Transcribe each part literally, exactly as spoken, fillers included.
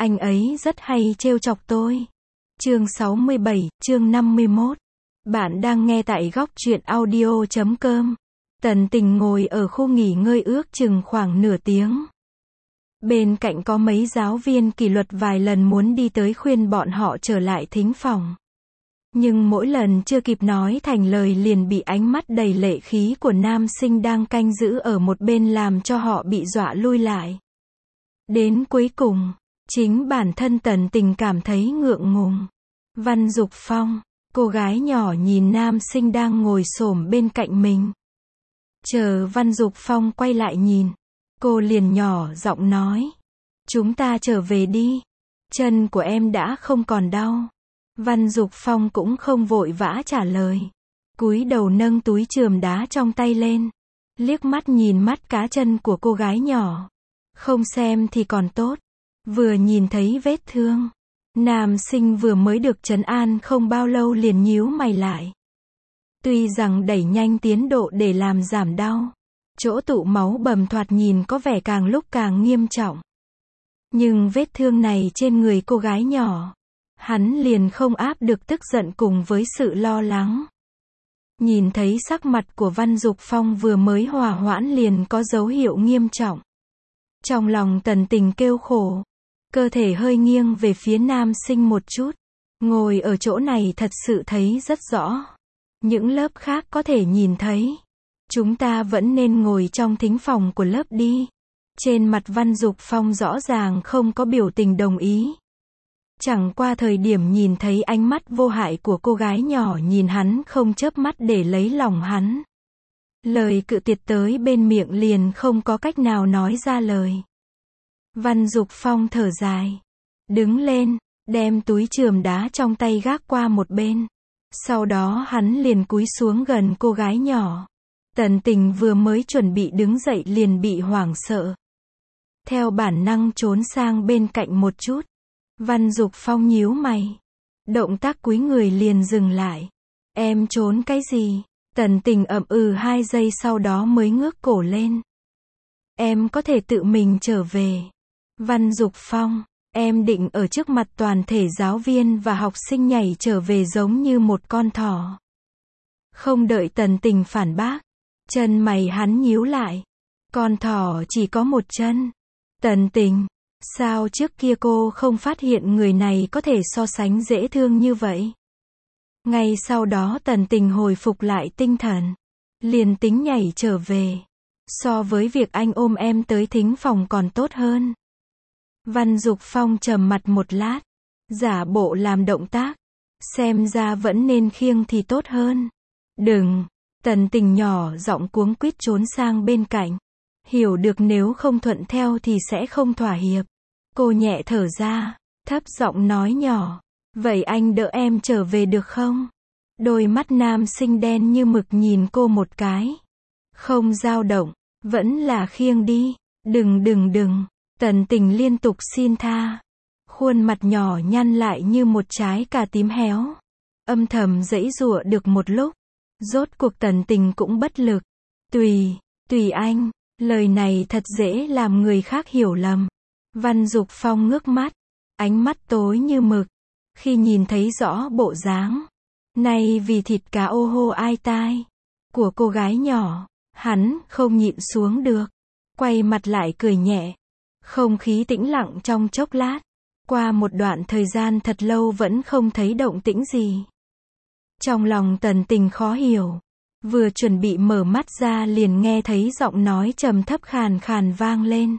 Anh ấy rất hay trêu chọc tôi. Chương sáu mươi bảy, chương năm mươi mốt. Bạn đang nghe tại góc truyện audio chấm com. Tần Tình ngồi ở khu nghỉ ngơi ước chừng khoảng nửa tiếng. Bên cạnh có mấy giáo viên kỷ luật vài lần muốn đi tới khuyên bọn họ trở lại thính phòng. Nhưng mỗi lần chưa kịp nói thành lời liền bị ánh mắt đầy lệ khí của nam sinh đang canh giữ ở một bên làm cho họ bị dọa lui lại. Đến cuối cùng, chính bản thân Tần Tình cảm thấy ngượng ngùng. Văn Dục Phong, cô gái nhỏ nhìn nam sinh đang ngồi xổm bên cạnh mình. Chờ Văn Dục Phong quay lại nhìn, cô liền nhỏ giọng nói. Chúng ta trở về đi. Chân của em đã không còn đau. Văn Dục Phong cũng không vội vã trả lời. Cúi đầu nâng túi chườm đá trong tay lên. Liếc mắt nhìn mắt cá chân của cô gái nhỏ. Không xem thì còn tốt. Vừa nhìn thấy vết thương. Nam sinh vừa mới được trấn an không bao lâu liền nhíu mày lại. Tuy rằng đẩy nhanh tiến độ để làm giảm đau. Chỗ tụ máu bầm thoạt nhìn có vẻ càng lúc càng nghiêm trọng. Nhưng vết thương này trên người cô gái nhỏ. Hắn liền không áp được tức giận cùng với sự lo lắng. Nhìn thấy sắc mặt của Văn Dục Phong vừa mới hòa hoãn liền có dấu hiệu nghiêm trọng. Trong lòng Tần Tình kêu khổ. Cơ thể hơi nghiêng về phía nam sinh một chút. Ngồi ở chỗ này thật sự thấy rất rõ. Những lớp khác có thể nhìn thấy. Chúng ta vẫn nên ngồi trong thính phòng của lớp đi. Trên mặt Văn Dục Phong rõ ràng không có biểu tình đồng ý. Chẳng qua thời điểm nhìn thấy ánh mắt vô hại của cô gái nhỏ nhìn hắn không chớp mắt để lấy lòng hắn. Lời cự tuyệt tới bên miệng liền không có cách nào nói ra lời. Văn Dục Phong thở dài. Đứng lên, đem túi chườm đá trong tay gác qua một bên. Sau đó hắn liền cúi xuống gần cô gái nhỏ. Tần Tình vừa mới chuẩn bị đứng dậy liền bị hoảng sợ. Theo bản năng trốn sang bên cạnh một chút. Văn Dục Phong nhíu mày. Động tác cúi người liền dừng lại. Em trốn cái gì? Tần Tình ậm ừ hai giây sau đó mới ngước cổ lên. Em có thể tự mình trở về. Văn Dục Phong, em định ở trước mặt toàn thể giáo viên và học sinh nhảy trở về giống như một con thỏ. Không đợi Tần Tình phản bác. Chân mày hắn nhíu lại. Con thỏ chỉ có một chân. Tần Tình, sao trước kia cô không phát hiện người này có thể so sánh dễ thương như vậy? Ngay sau đó Tần Tình hồi phục lại tinh thần. Liền tính nhảy trở về. So với việc anh ôm em tới thính phòng còn tốt hơn. Văn Dục Phong trầm mặt một lát. Giả bộ làm động tác. Xem ra vẫn nên khiêng thì tốt hơn. Đừng. Tần Tình nhỏ giọng cuống quýt trốn sang bên cạnh. Hiểu được nếu không thuận theo thì sẽ không thỏa hiệp. Cô nhẹ thở ra. Thấp giọng nói nhỏ. Vậy anh đỡ em trở về được không? Đôi mắt nam sinh đen như mực nhìn cô một cái. Không dao động. Vẫn là khiêng đi. Đừng đừng đừng. Tần Tình liên tục xin tha. Khuôn mặt nhỏ nhăn lại như một trái cà tím héo. Âm thầm giãy giụa được một lúc. Rốt cuộc Tần Tình cũng bất lực. Tùy, tùy anh. Lời này thật dễ làm người khác hiểu lầm. Văn Dục Phong ngước mắt. Ánh mắt tối như mực. Khi nhìn thấy rõ bộ dáng. Nay vì thịt cá ô hô ai tai. Của cô gái nhỏ. Hắn không nhịn xuống được. Quay mặt lại cười nhẹ. Không khí tĩnh lặng trong chốc lát. Qua một đoạn thời gian thật lâu vẫn không thấy động tĩnh gì. Trong lòng Tần Tình khó hiểu. Vừa chuẩn bị mở mắt ra liền nghe thấy giọng nói trầm thấp khàn khàn vang lên.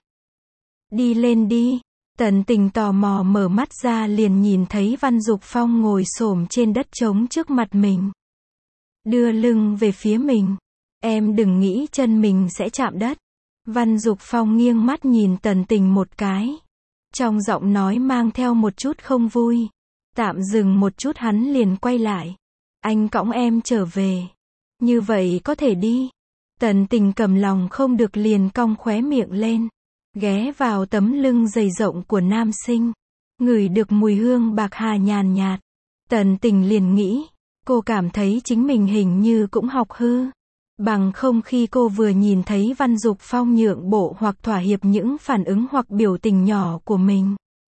Đi lên đi. Tần Tình tò mò mở mắt ra liền nhìn thấy Văn Dục Phong ngồi xổm trên đất trống trước mặt mình. Đưa lưng về phía mình. Em đừng nghĩ chân mình sẽ chạm đất. Văn Dục Phong nghiêng mắt nhìn Tần Tình một cái. Trong giọng nói mang theo một chút không vui. Tạm dừng một chút hắn liền quay lại. Anh cõng em trở về. Như vậy có thể đi. Tần Tình cầm lòng không được liền cong khóe miệng lên. Ghé vào tấm lưng dày rộng của nam sinh. Ngửi được mùi hương bạc hà nhàn nhạt. Tần Tình liền nghĩ. Cô cảm thấy chính mình hình như cũng học hư. Bằng không khi cô vừa nhìn thấy Văn Dục Phong nhượng bộ hoặc thỏa hiệp những phản ứng hoặc biểu tình nhỏ của mình.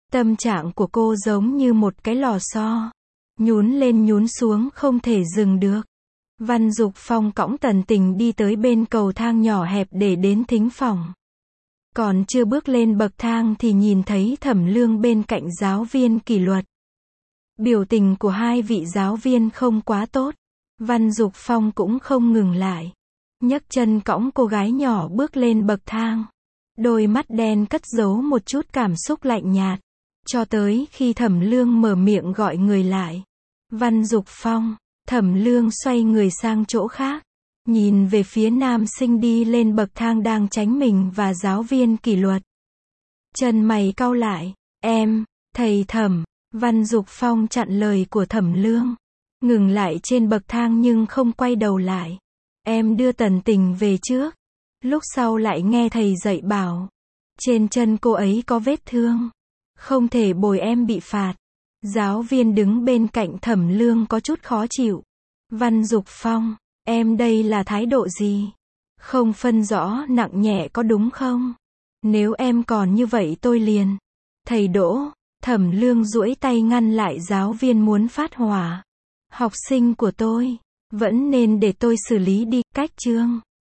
Tâm trạng của cô giống như một cái lò xo. Nhún lên nhún xuống không thể dừng được. Văn Dục Phong cõng Tần Tình đi tới bên cầu thang nhỏ hẹp để đến thính phòng. Còn chưa bước lên bậc thang thì nhìn thấy Thẩm Lương bên cạnh giáo viên kỷ luật. Biểu tình của hai vị giáo viên không quá tốt. Văn Dục Phong cũng không ngừng lại. Nhấc chân cõng cô gái nhỏ bước lên bậc thang. Đôi mắt đen cất giấu một chút cảm xúc lạnh nhạt. Cho tới khi Thẩm Lương mở miệng gọi người lại. Văn Dục Phong, Thẩm Lương xoay người sang chỗ khác. Nhìn về phía nam sinh đi lên bậc thang đang tránh mình và giáo viên kỷ luật. Chân mày cau lại. Em, thầy Thẩm. Văn Dục Phong chặn lời của Thẩm Lương. Ngừng lại trên bậc thang nhưng không quay đầu lại. Em đưa Tần Tình về trước. Lúc sau lại nghe thầy dạy bảo. Trên chân cô ấy có vết thương. Không thể bồi em bị phạt. Giáo viên đứng bên cạnh Thẩm Lương có chút khó chịu. Văn Dục Phong, em đây là thái độ gì? Không phân rõ nặng nhẹ có đúng không? Nếu em còn như vậy tôi liền. Thầy Đỗ, Thẩm Lương duỗi tay ngăn lại giáo viên muốn phát hỏa. Học sinh của tôi, vẫn nên để tôi xử lý đi, cách chương.